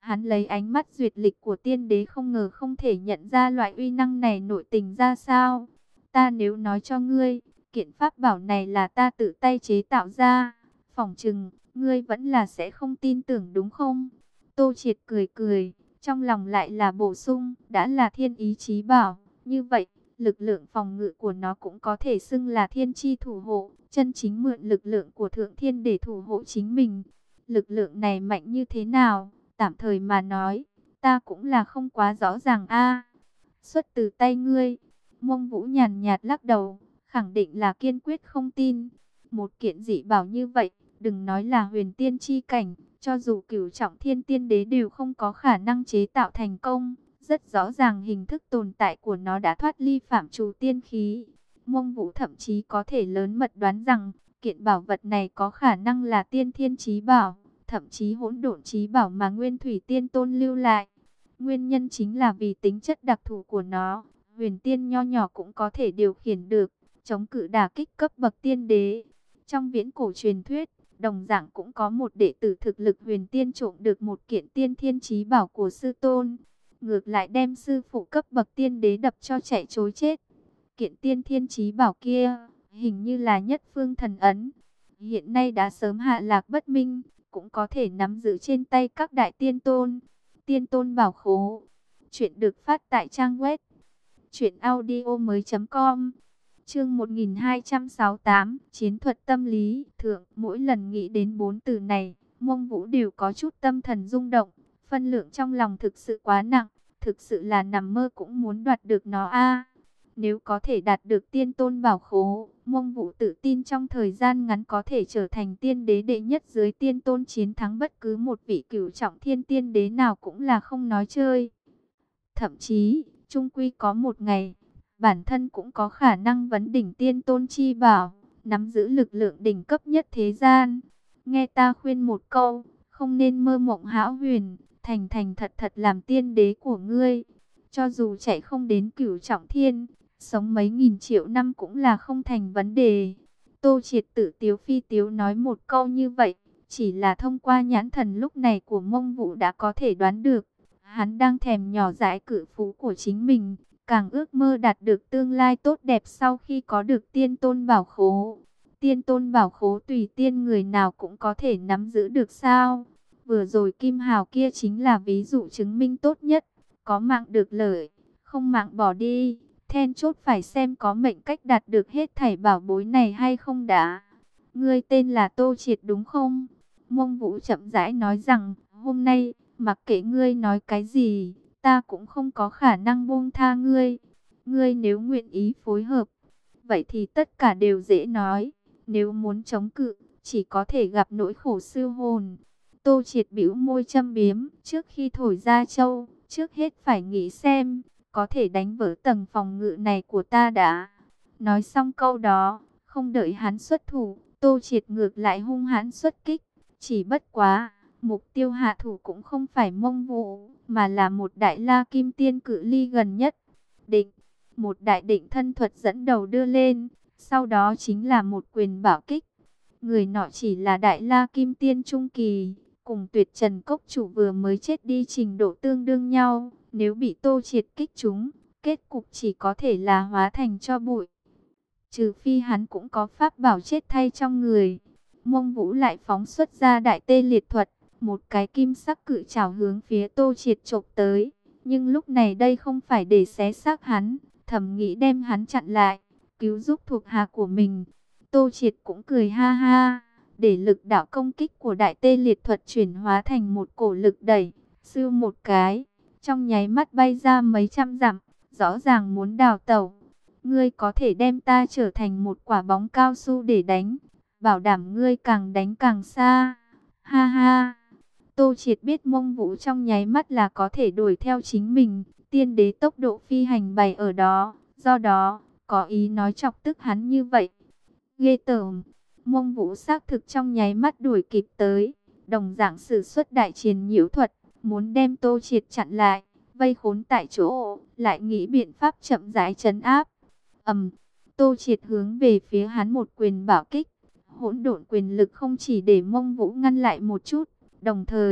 Hắn lấy ánh mắt duyệt lịch của tiên đế không ngờ không thể nhận ra loại uy năng này nội tình ra sao. Ta nếu nói cho ngươi, kiện pháp bảo này là ta tự tay chế tạo ra, phỏng chừng, ngươi vẫn là sẽ không tin tưởng đúng không? Tô Triệt cười cười, trong lòng lại là bổ sung, đã là thiên ý chí bảo, như vậy, lực lượng phòng ngự của nó cũng có thể xưng là thiên chi thủ hộ, chân chính mượn lực lượng của thượng thiên để thủ hộ chính mình. Lực lượng này mạnh như thế nào? Tạm thời mà nói, ta cũng là không quá rõ ràng a. Xuất từ tay ngươi. Mông Vũ nhàn nhạt lắc đầu, khẳng định là kiên quyết không tin. Một kiện dị bảo như vậy, đừng nói là huyền tiên chi cảnh, cho dù cửu trọng thiên tiên đế đều không có khả năng chế tạo thành công. Rất rõ ràng hình thức tồn tại của nó đã thoát ly phạm trù tiên khí. Mông Vũ thậm chí có thể lớn mật đoán rằng, kiện bảo vật này có khả năng là tiên thiên chí bảo, thậm chí hỗn độn chí bảo mà Nguyên Thủy Tiên Tôn lưu lại. Nguyên nhân chính là vì tính chất đặc thù của nó, huyền tiên nho nhỏ cũng có thể điều khiển được, chống cự đả kích cấp bậc tiên đế. Trong viễn cổ truyền thuyết, đồng dạng cũng có một đệ tử thực lực huyền tiên trộm được một kiện tiên thiên chí bảo của sư tôn, ngược lại đem sư phụ cấp bậc tiên đế đập cho chạy trối chết. Kiện tiên thiên chí bảo kia, hình như là Nhất Phương Thần Ấn, hiện nay đã sớm hạ lạc bất minh, cũng có thể nắm giữ trên tay các đại tiên tôn. Tiên tôn bảo khố. Chuyện được phát tại trang web truyện audio mới chấm com. Chương một nghìn hai trăm sáu mươi tám, chiến thuật tâm lý thượng. Mỗi lần nghĩ đến bốn từ này, Mông Vũ đều có chút tâm thần rung động. Phân lượng trong lòng thực sự quá nặng, thực sự là nằm mơ cũng muốn đoạt được nó a. Nếu có thể đạt được tiên tôn bảo khố, Mông Vũ tự tin trong thời gian ngắn có thể trở thành tiên đế đệ nhất dưới tiên tôn, chiến thắng bất cứ một vị cửu trọng thiên tiên đế nào cũng là không nói chơi. Thậm chí, chung quy có một ngày, bản thân cũng có khả năng vấn đỉnh tiên tôn chi bảo, nắm giữ lực lượng đỉnh cấp nhất thế gian. Nghe ta khuyên một câu, không nên mơ mộng hão huyền, thành thành thật thật làm tiên đế của ngươi. Cho dù chạy không đến cửu trọng thiên, sống mấy nghìn triệu năm cũng là không thành vấn đề. Tô Triệt tự tiếu phi tiếu nói một câu như vậy, chỉ là thông qua nhãn thần lúc này của Mông Vũ đã có thể đoán được. Hắn đang thèm nhỏ dãi cự phú của chính mình, càng ước mơ đạt được tương lai tốt đẹp sau khi có được tiên tôn bảo khố. Tiên tôn bảo khố tùy tiên người nào cũng có thể nắm giữ được sao? Vừa rồi Kim Hào kia chính là ví dụ chứng minh tốt nhất. Có mạng được lợi, không mạng bỏ đi. Then chốt phải xem có mệnh cách đạt được hết thảy bảo bối này hay không đã. Ngươi tên là Tô Triệt đúng không? Mông Vũ chậm rãi nói rằng, hôm nay, mặc kệ ngươi nói cái gì, ta cũng không có khả năng buông tha ngươi. Ngươi nếu nguyện ý phối hợp, vậy thì tất cả đều dễ nói. Nếu muốn chống cự, chỉ có thể gặp nỗi khổ siêu hồn. Tô Triệt bĩu môi châm biếm, trước khi thổi ra châu, trước hết phải nghĩ xem, có thể đánh vỡ tầng phòng ngự này của ta đã. Nói xong câu đó, không đợi hắn xuất thủ, Tô Triệt ngược lại hung hãn xuất kích. Chỉ bất quá, mục tiêu hạ thủ cũng không phải Mông Vũ, mà là một đại la kim tiên cự ly gần nhất. Định, một đại định thân thuật dẫn đầu đưa lên, sau đó chính là một quyền bảo kích. Người nọ chỉ là đại la kim tiên trung kỳ, cùng Tuyệt Trần Cốc chủ vừa mới chết đi trình độ tương đương nhau. Nếu bị Tô Triệt kích chúng, kết cục chỉ có thể là hóa thành tro bụi. Trừ phi hắn cũng có pháp bảo chết thay trong người. Mông Vũ lại phóng xuất ra đại tê liệt thuật, một cái kim sắc cự trảo hướng phía Tô Triệt chộp tới. Nhưng lúc này đây không phải để xé xác hắn, thầm nghĩ đem hắn chặn lại, cứu giúp thuộc hạ của mình. Tô Triệt cũng cười ha ha, để lực đạo công kích của đại tê liệt thuật chuyển hóa thành một cổ lực đẩy, sưu một cái, trong nháy mắt bay ra mấy trăm dặm, rõ ràng muốn đào tẩu. Ngươi có thể đem ta trở thành một quả bóng cao su để đánh, bảo đảm ngươi càng đánh càng xa. Ha ha. Tô Triệt biết Mông Vũ trong nháy mắt là có thể đuổi theo chính mình, tiên đế tốc độ phi hành bày ở đó, do đó, có ý nói chọc tức hắn như vậy. Ghê tởm. Mông Vũ xác thực trong nháy mắt đuổi kịp tới, đồng dạng sử xuất đại triền nhiễu thuật, muốn đem Tô Triệt chặn lại, vây khốn tại chỗ, lại nghĩ biện pháp chậm rãi trấn áp. Ầm, Tô Triệt hướng về phía hắn một quyền bảo kích, hỗn độn quyền lực không chỉ để Mông Vũ ngăn lại một chút, đồng thời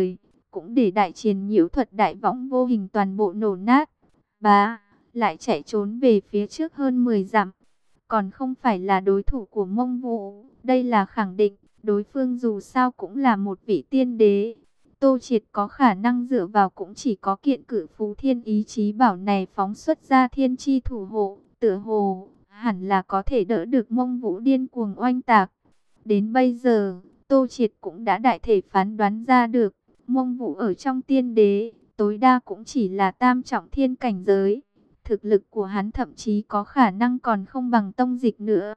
cũng để đại chiến nhiễu thuật đại võng vô hình toàn bộ nổ nát. Bá, lại chạy trốn về phía trước hơn mười dặm. Còn không phải là đối thủ của Mông Vũ, đây là khẳng định, đối phương dù sao cũng là một vị tiên đế. Tô Triệt có khả năng dựa vào cũng chỉ có kiện cử phú thiên ý chí bảo này phóng xuất ra thiên chi thủ hộ, tựa hồ, hẳn là có thể đỡ được Mông Vũ điên cuồng oanh tạc. Đến bây giờ, Tô Triệt cũng đã đại thể phán đoán ra được, Mông Vũ ở trong tiên đế, tối đa cũng chỉ là tam trọng thiên cảnh giới. Thực lực của hắn thậm chí có khả năng còn không bằng tông dịch nữa.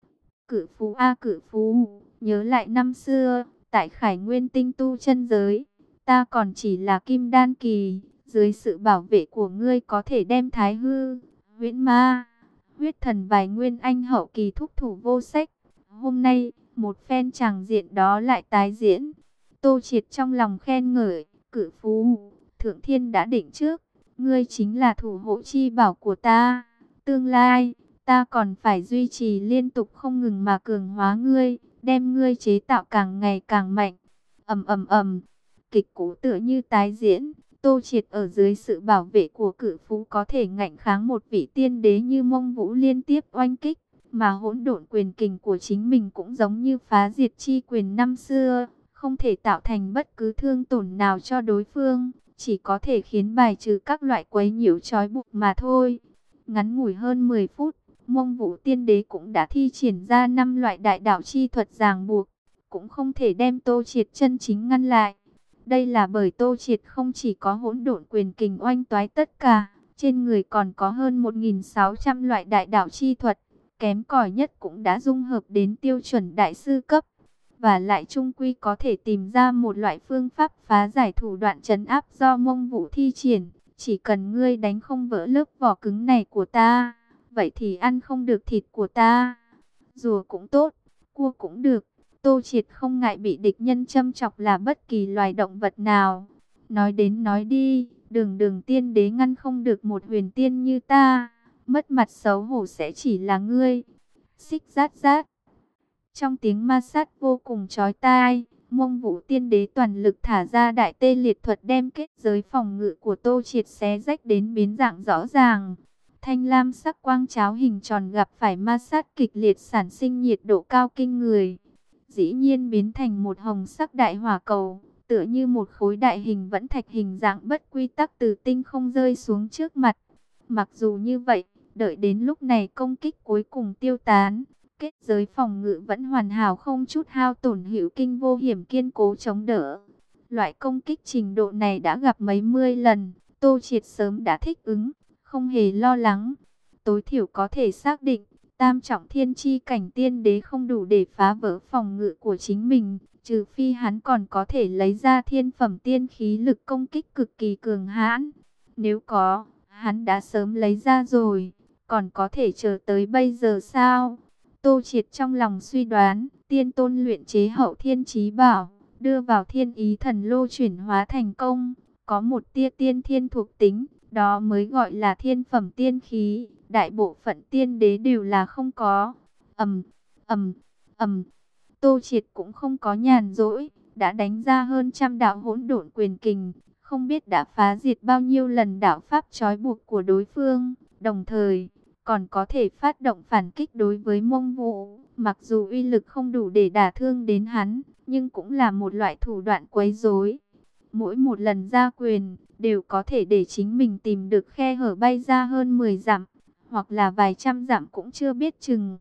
Cử phú a cử phú, nhớ lại năm xưa, tại Khải Nguyên tinh tu chân giới, ta còn chỉ là kim đan kỳ, dưới sự bảo vệ của ngươi có thể đem thái hư, huyễn ma, huyết thần vài nguyên anh hậu kỳ thúc thủ vô sách. Hôm nay, một phen tràng diện đó lại tái diễn. Tô Triệt trong lòng khen ngợi, cử phú, thượng thiên đã định trước, ngươi chính là thủ hộ chi bảo của ta. Tương lai, ta còn phải duy trì liên tục không ngừng mà cường hóa ngươi, đem ngươi chế tạo càng ngày càng mạnh. Ầm ầm ầm, kịch cũ tựa như tái diễn. Tô Triệt ở dưới sự bảo vệ của cử phú có thể ngạnh kháng một vị tiên đế như Mông Vũ liên tiếp oanh kích, mà hỗn độn quyền kình của chính mình cũng giống như phá diệt chi quyền năm xưa, không thể tạo thành bất cứ thương tổn nào cho đối phương, chỉ có thể khiến bài trừ các loại quấy nhiễu trói buộc mà thôi. Ngắn ngủi hơn mười phút, Mông Vũ tiên đế cũng đã thi triển ra năm loại đại đạo chi thuật ràng buộc, cũng không thể đem Tô Triệt chân chính ngăn lại. Đây là bởi Tô Triệt không chỉ có hỗn độn quyền kình oanh toái tất cả, trên người còn có hơn một nghìn sáu trăm loại đại đạo chi thuật, kém cỏi nhất cũng đã dung hợp đến tiêu chuẩn đại sư cấp. Và lại chung quy có thể tìm ra một loại phương pháp phá giải thủ đoạn trấn áp do Mông Vũ thi triển. Chỉ cần ngươi đánh không vỡ lớp vỏ cứng này của ta, vậy thì ăn không được thịt của ta. Rùa cũng tốt, cua cũng được. Tô Triệt không ngại bị địch nhân châm chọc là bất kỳ loài động vật nào. Nói đến nói đi, đường đường tiên đế ngăn không được một huyền tiên như ta. Mất mặt xấu hổ sẽ chỉ là ngươi. Xích rát rát. Trong tiếng ma sát vô cùng chói tai, Mông Vũ tiên đế toàn lực thả ra đại tê liệt thuật đem kết giới phòng ngự của Tô Triệt xé rách đến biến dạng rõ ràng. Thanh lam sắc quang cháo hình tròn gặp phải ma sát kịch liệt sản sinh nhiệt độ cao kinh người. Dĩ nhiên biến thành một hồng sắc đại hỏa cầu, tựa như một khối đại hình vẫn thạch hình dạng bất quy tắc từ tinh không rơi xuống trước mặt. Mặc dù như vậy, đợi đến lúc này công kích cuối cùng tiêu tán, kết giới phòng ngự vẫn hoàn hảo không chút hao tổn, hữu kinh vô hiểm kiên cố chống đỡ. Loại công kích trình độ này đã gặp mấy mươi lần, Tô Triệt sớm đã thích ứng, không hề lo lắng. Tối thiểu có thể xác định, tam trọng thiên chi cảnh tiên đế không đủ để phá vỡ phòng ngự của chính mình, trừ phi hắn còn có thể lấy ra thiên phẩm tiên khí lực công kích cực kỳ cường hãn. Nếu có, hắn đã sớm lấy ra rồi, còn có thể chờ tới bây giờ sao? Tô Triệt trong lòng suy đoán, tiên tôn luyện chế hậu thiên chí bảo, đưa vào thiên ý thần lô chuyển hóa thành công, có một tia tiên thiên thuộc tính, đó mới gọi là thiên phẩm tiên khí, đại bộ phận tiên đế đều là không có. Ầm, ầm, ầm. Tô Triệt cũng không có nhàn rỗi, đã đánh ra hơn trăm đạo hỗn độn quyền kình, không biết đã phá diệt bao nhiêu lần đạo pháp trói buộc của đối phương, đồng thời còn có thể phát động phản kích đối với Mông Vũ. Mặc dù uy lực không đủ để đả thương đến hắn, nhưng cũng là một loại thủ đoạn quấy rối. Mỗi một lần ra quyền, đều có thể để chính mình tìm được khe hở bay ra hơn mười dặm, hoặc là vài trăm dặm cũng chưa biết chừng.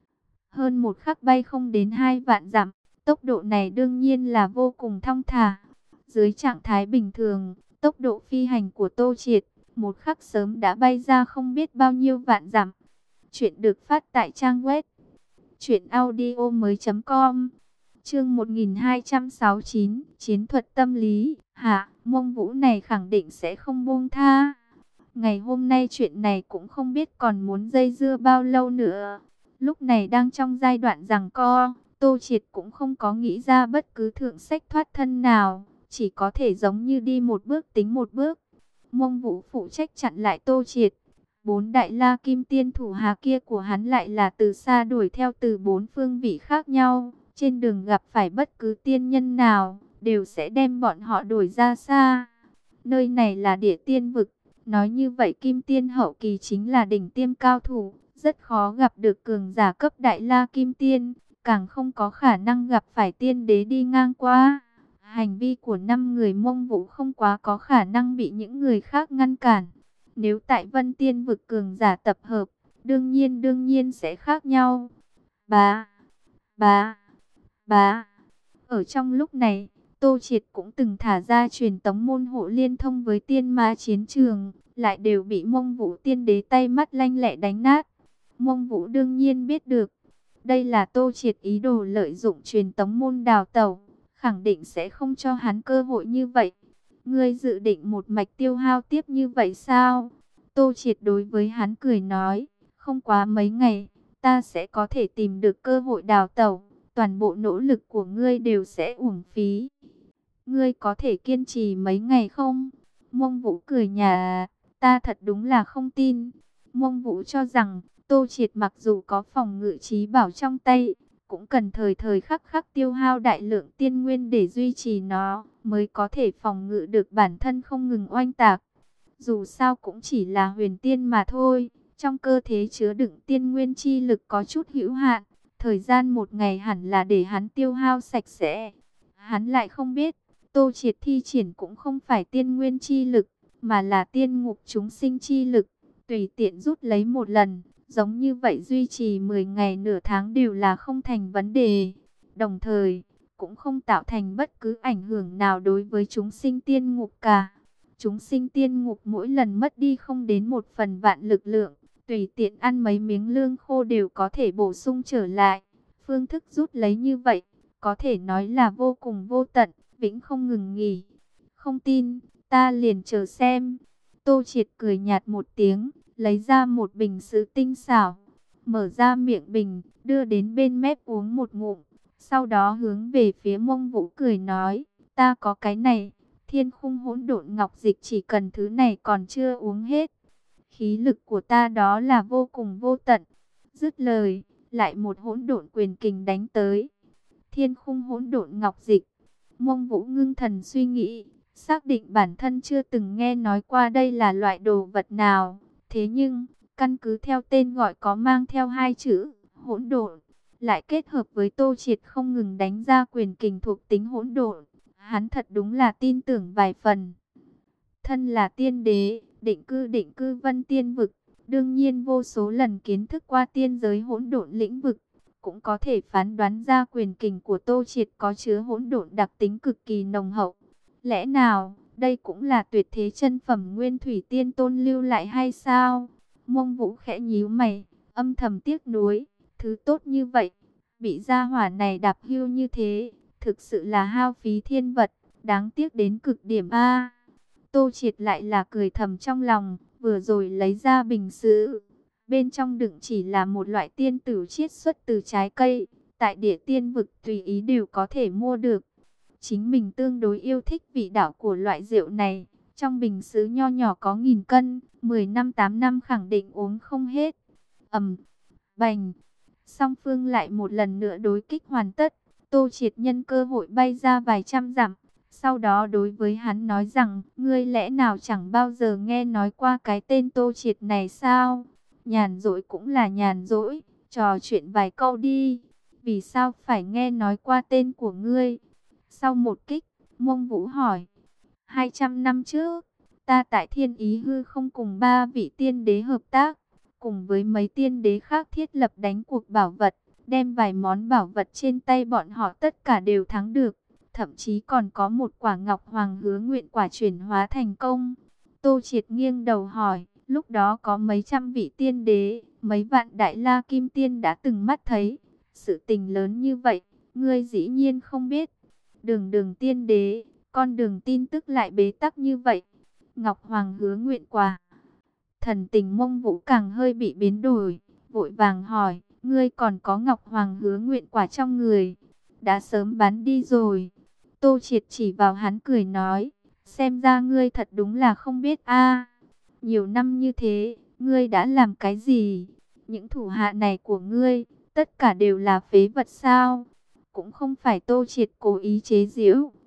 Hơn một khắc bay không đến hai vạn dặm, tốc độ này đương nhiên là vô cùng thong thả. Dưới trạng thái bình thường, tốc độ phi hành của Tô Triệt, một khắc sớm đã bay ra không biết bao nhiêu vạn dặm. Chuyện được phát tại trang web truyện audio mới chấm com. Chương một nghìn hai trăm sáu mươi chín, chiến thuật tâm lý. Hạ, Mông Vũ này khẳng định sẽ không buông tha. Ngày hôm nay chuyện này cũng không biết còn muốn dây dưa bao lâu nữa. Lúc này đang trong giai đoạn giằng co, Tô Triệt cũng không có nghĩ ra bất cứ thượng sách thoát thân nào, chỉ có thể giống như đi một bước tính một bước. Mông Vũ phụ trách chặn lại Tô Triệt. Bốn đại la kim tiên thủ hà kia của hắn lại là từ xa đuổi theo từ bốn phương vị khác nhau. Trên đường gặp phải bất cứ tiên nhân nào, đều sẽ đem bọn họ đuổi ra xa. Nơi này là địa tiên vực, nói như vậy kim tiên hậu kỳ chính là đỉnh tiêm cao thủ, rất khó gặp được cường giả cấp đại la kim tiên, càng không có khả năng gặp phải tiên đế đi ngang qua. Hành vi của năm người Mông Vũ không quá có khả năng bị những người khác ngăn cản. Nếu tại Vân Tiên vực cường giả tập hợp, đương nhiên đương nhiên sẽ khác nhau. Bá, bá, bá. Ở trong lúc này, Tô Triệt cũng từng thả ra truyền tống môn hộ liên thông với tiên ma chiến trường, lại đều bị Mông Vũ tiên đế tay mắt lanh lẹ đánh nát. Mông Vũ đương nhiên biết được, đây là Tô Triệt ý đồ lợi dụng truyền tống môn đào tẩu, khẳng định sẽ không cho hắn cơ hội như vậy. Ngươi dự định một mạch tiêu hao tiếp như vậy sao? Tô Triệt đối với hắn cười nói, không quá mấy ngày, ta sẽ có thể tìm được cơ hội đào tẩu, toàn bộ nỗ lực của ngươi đều sẽ uổng phí. Ngươi có thể kiên trì mấy ngày không? Mông Vũ cười nhạt, ta thật đúng là không tin. Mông Vũ cho rằng, Tô Triệt mặc dù có phòng ngự trí bảo trong tay, cũng cần thời thời khắc khắc tiêu hao đại lượng tiên nguyên để duy trì nó, mới có thể phòng ngự được bản thân không ngừng oanh tạc. Dù sao cũng chỉ là huyền tiên mà thôi, trong cơ thể chứa đựng tiên nguyên chi lực có chút hữu hạn, thời gian một ngày hẳn là để hắn tiêu hao sạch sẽ. Hắn lại không biết, Tô Triệt thi triển cũng không phải tiên nguyên chi lực, mà là tiên ngục chúng sinh chi lực, tùy tiện rút lấy một lần. Giống như vậy duy trì mười ngày nửa tháng đều là không thành vấn đề. Đồng thời, cũng không tạo thành bất cứ ảnh hưởng nào đối với chúng sinh tiên ngục cả. Chúng sinh tiên ngục mỗi lần mất đi không đến một phần vạn lực lượng, tùy tiện ăn mấy miếng lương khô đều có thể bổ sung trở lại. Phương thức rút lấy như vậy, có thể nói là vô cùng vô tận, vĩnh không ngừng nghỉ. Không tin, ta liền chờ xem. Tô Triệt cười nhạt một tiếng, lấy ra một bình sứ tinh xảo, mở ra miệng bình, đưa đến bên mép uống một ngụm, sau đó hướng về phía Mông Vũ cười nói, ta có cái này, thiên khung hỗn độn ngọc dịch, chỉ cần thứ này còn chưa uống hết, khí lực của ta đó là vô cùng vô tận. Dứt lời, lại một hỗn độn quyền kình đánh tới. Thiên khung hỗn độn ngọc dịch. Mông Vũ ngưng thần suy nghĩ, xác định bản thân chưa từng nghe nói qua đây là loại đồ vật nào. Thế nhưng, căn cứ theo tên gọi có mang theo hai chữ, hỗn độn, lại kết hợp với Tô Triệt không ngừng đánh ra quyền kình thuộc tính hỗn độn, hắn thật đúng là tin tưởng vài phần. Thân là tiên đế, định cư định cư Vân Tiên vực, đương nhiên vô số lần kiến thức qua tiên giới hỗn độn lĩnh vực, cũng có thể phán đoán ra quyền kình của Tô Triệt có chứa hỗn độn đặc tính cực kỳ nồng hậu. Lẽ nào, đây cũng là tuyệt thế chân phẩm Nguyên Thủy Tiên Tôn lưu lại hay sao? Mông Vũ khẽ nhíu mày, âm thầm tiếc nuối, thứ tốt như vậy, bị gia hỏa này đạp hưu như thế, thực sự là hao phí thiên vật, đáng tiếc đến cực điểm a. Tô Triệt lại là cười thầm trong lòng, vừa rồi lấy ra bình sứ, bên trong đựng chỉ là một loại tiên tử chiết xuất từ trái cây, tại địa tiên vực tùy ý đều có thể mua được. Chính mình tương đối yêu thích vị đạo của loại rượu này, trong bình sứ nho nhỏ có nghìn cân, mười năm tám năm khẳng định uống không hết. Ầm, bành, song phương lại một lần nữa đối kích hoàn tất, Tô Triệt nhân cơ hội bay ra vài trăm dặm. Sau đó đối với hắn nói rằng, ngươi lẽ nào chẳng bao giờ nghe nói qua cái tên Tô Triệt này sao? Nhàn rỗi cũng là nhàn rỗi, trò chuyện vài câu đi. Vì sao phải nghe nói qua tên của ngươi? Sau một kích, Mông Vũ hỏi, hai trăm năm trước, ta tại Thiên Ý Hư không cùng ba vị tiên đế hợp tác, cùng với mấy tiên đế khác thiết lập đánh cuộc bảo vật, đem vài món bảo vật trên tay bọn họ tất cả đều thắng được. Thậm chí còn có một quả ngọc hoàng hứa nguyện quả chuyển hóa thành công. Tô Triệt nghiêng đầu hỏi, lúc đó có mấy trăm vị tiên đế, mấy vạn đại la kim tiên đã từng mắt thấy. Sự tình lớn như vậy, ngươi dĩ nhiên không biết. Đường đường tiên đế, con đường tin tức lại bế tắc như vậy. Ngọc hoàng hứa nguyện quả. Thần tình Mông Vũ càng hơi bị biến đổi, vội vàng hỏi, ngươi còn có ngọc hoàng hứa nguyện quả trong người? Đã sớm bán đi rồi. Tô Triệt chỉ vào hắn cười nói, xem ra ngươi thật đúng là không biết a. Nhiều năm như thế, ngươi đã làm cái gì? Những thủ hạ này của ngươi, tất cả đều là phế vật sao? Cũng không phải Tô Triệt cố ý chế giễu,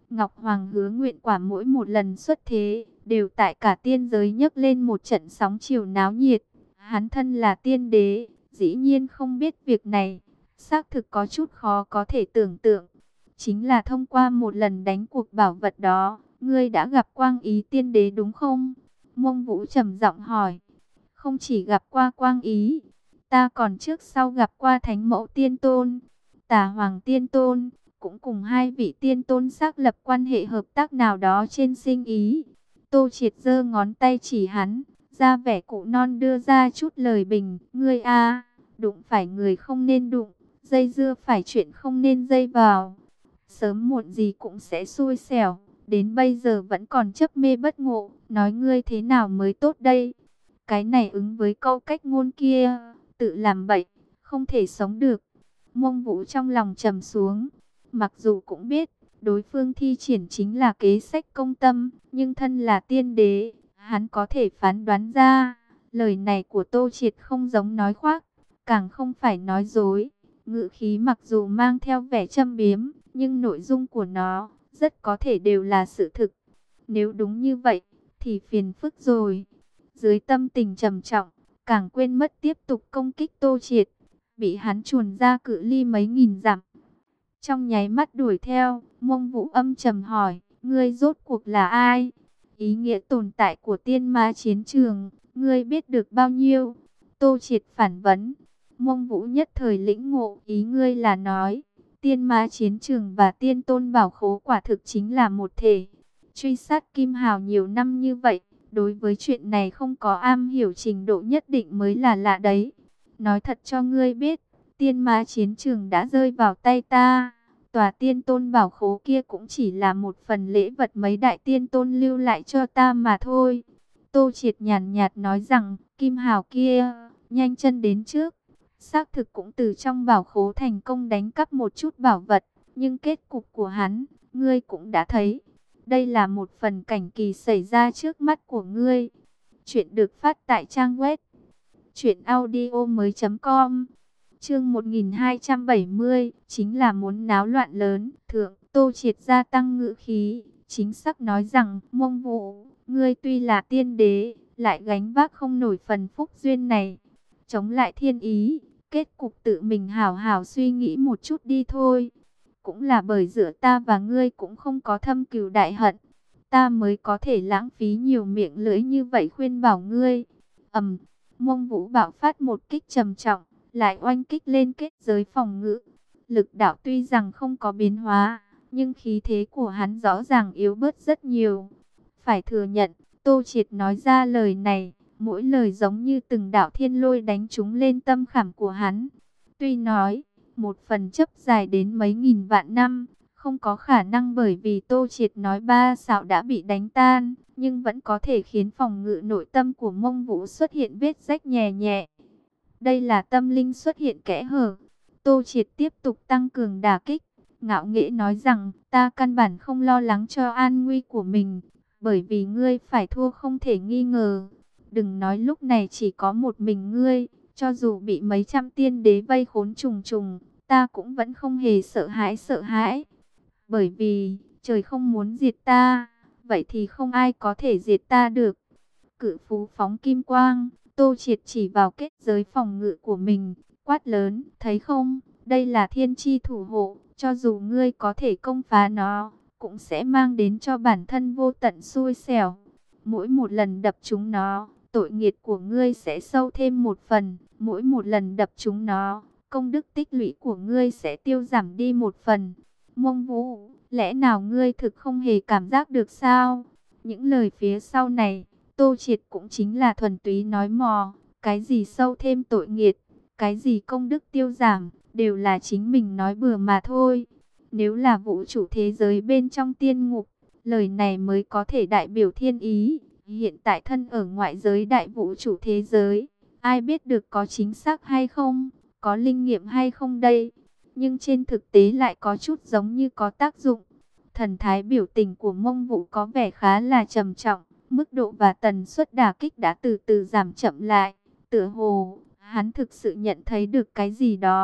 Ngọc Hoàng hứa nguyện quả mỗi một lần xuất thế, đều tại cả tiên giới nhấc lên một trận sóng chiều náo nhiệt. Hắn thân là tiên đế, dĩ nhiên không biết việc này, xác thực có chút khó có thể tưởng tượng. Chính là thông qua một lần đánh cuộc bảo vật đó, ngươi đã gặp Quang Ý tiên đế đúng không? Mông Vũ trầm giọng hỏi. Không chỉ gặp qua Quang Ý, ta còn trước sau gặp qua Thánh Mẫu Tiên Tôn, Tà Hoàng Tiên Tôn, cũng cùng hai vị tiên tôn xác lập quan hệ hợp tác nào đó trên sinh ý. Tô Triệt giơ ngón tay chỉ hắn, ra vẻ cụ non đưa ra chút lời bình. Ngươi a, đụng phải người không nên đụng, dây dưa phải chuyện không nên dây vào. Sớm muộn gì cũng sẽ xui xẻo, đến bây giờ vẫn còn chấp mê bất ngộ, nói ngươi thế nào mới tốt đây? Cái này ứng với câu cách ngôn kia, tự làm bậy, không thể sống được. Mông Vũ trong lòng trầm xuống, mặc dù cũng biết, đối phương thi triển chính là kế sách công tâm, nhưng thân là tiên đế, hắn có thể phán đoán ra, lời này của Tô Triệt không giống nói khoác, càng không phải nói dối. Ngữ khí mặc dù mang theo vẻ châm biếm, nhưng nội dung của nó rất có thể đều là sự thực. Nếu đúng như vậy, thì phiền phức rồi. Dưới tâm tình trầm trọng, càng quên mất tiếp tục công kích Tô Triệt, bị hắn chuồn ra cự ly mấy nghìn dặm. Trong nháy mắt đuổi theo, Mông Vũ âm trầm hỏi, ngươi rốt cuộc là ai? Ý nghĩa tồn tại của tiên ma chiến trường, ngươi biết được bao nhiêu? Tô Triệt phản vấn. Mông Vũ nhất thời lĩnh ngộ, ý ngươi là nói, tiên ma chiến trường và tiên tôn bảo khố quả thực chính là một thể. Truy sát Kim Hào nhiều năm như vậy, đối với chuyện này không có am hiểu trình độ nhất định mới là lạ đấy. Nói thật cho ngươi biết, tiên ma chiến trường đã rơi vào tay ta. Tòa tiên tôn bảo khố kia cũng chỉ là một phần lễ vật mấy đại tiên tôn lưu lại cho ta mà thôi. Tô Triệt nhàn nhạt nói rằng, Kim Hào kia, nhanh chân đến trước. Xác thực cũng từ trong bảo khố thành công đánh cắp một chút bảo vật, nhưng kết cục của hắn, ngươi cũng đã thấy. Đây là một phần cảnh kỳ xảy ra trước mắt của ngươi. Chuyện được phát tại trang web truyện audio mới com. Chương một nghìn hai trăm bảy mươi, chính là muốn náo loạn lớn. Thượng Tô Triệt gia tăng ngữ khí, chính xác nói rằng, Mông Vũ, ngươi tuy là tiên đế, lại gánh vác không nổi phần phúc duyên này. Chống lại thiên ý, kết cục tự mình hảo hảo suy nghĩ một chút đi thôi. Cũng là bởi giữa ta và ngươi cũng không có thâm cừu đại hận, ta mới có thể lãng phí nhiều miệng lưỡi như vậy khuyên bảo ngươi. Ầm, Mông Vũ bạo phát một kích trầm trọng, lại oanh kích lên kết giới phòng ngự. Lực đạo tuy rằng không có biến hóa, nhưng khí thế của hắn rõ ràng yếu bớt rất nhiều. Phải thừa nhận, Tô Triệt nói ra lời này, mỗi lời giống như từng đạo thiên lôi đánh trúng lên tâm khảm của hắn. Tuy nói, một phần chấp dài đến mấy nghìn vạn năm, không có khả năng bởi vì Tô Triệt nói ba xạo đã bị đánh tan, nhưng vẫn có thể khiến phòng ngự nội tâm của Mông Vũ xuất hiện vết rách nhẹ nhẹ. Đây là tâm linh xuất hiện kẽ hở. Tô Triệt tiếp tục tăng cường đả kích, ngạo nghễ nói rằng, ta căn bản không lo lắng cho an nguy của mình, bởi vì ngươi phải thua không thể nghi ngờ. Đừng nói lúc này chỉ có một mình ngươi, cho dù bị mấy trăm tiên đế vây khốn trùng trùng, ta cũng vẫn không hề sợ hãi sợ hãi. Bởi vì, trời không muốn diệt ta, vậy thì không ai có thể diệt ta được. Cự phú phóng kim quang, Tô Triệt chỉ vào kết giới phòng ngự của mình, quát lớn, thấy không, đây là thiên chi thủ hộ, cho dù ngươi có thể công phá nó, cũng sẽ mang đến cho bản thân vô tận xui xẻo. Mỗi một lần đập trúng nó, tội nghiệt của ngươi sẽ sâu thêm một phần, mỗi một lần đập trúng nó, công đức tích lũy của ngươi sẽ tiêu giảm đi một phần. Mông Vũ, lẽ nào ngươi thực không hề cảm giác được sao? Những lời phía sau này, Tô Triệt cũng chính là thuần túy nói mò, cái gì sâu thêm tội nghiệt, cái gì công đức tiêu giảm, đều là chính mình nói bừa mà thôi. Nếu là vũ trụ thế giới bên trong tiên ngục, lời này mới có thể đại biểu thiên ý. Hiện tại thân ở ngoại giới đại vũ trụ thế giới, ai biết được có chính xác hay không, có linh nghiệm hay không đây? Nhưng trên thực tế lại có chút giống như có tác dụng. Thần thái biểu tình của Mông Vũ có vẻ khá là trầm trọng, mức độ và tần suất đả kích đã từ từ giảm chậm lại. Tựa hồ, hắn thực sự nhận thấy được cái gì đó.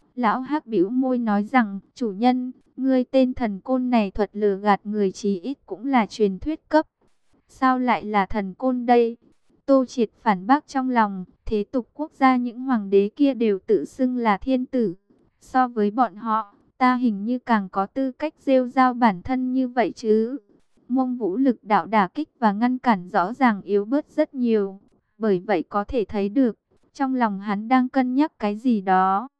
Lão Hắc bĩu môi nói rằng, chủ nhân, ngươi tên thần côn này thuật lừa gạt người chí ít cũng là truyền thuyết cấp. Sao lại là thần côn đây? Tô Triệt phản bác trong lòng, thế tục quốc gia những hoàng đế kia đều tự xưng là thiên tử. So với bọn họ, ta hình như càng có tư cách rêu rao bản thân như vậy chứ. Mông vũ lực đạo đả kích và ngăn cản rõ ràng yếu bớt rất nhiều. Bởi vậy có thể thấy được, trong lòng hắn đang cân nhắc cái gì đó.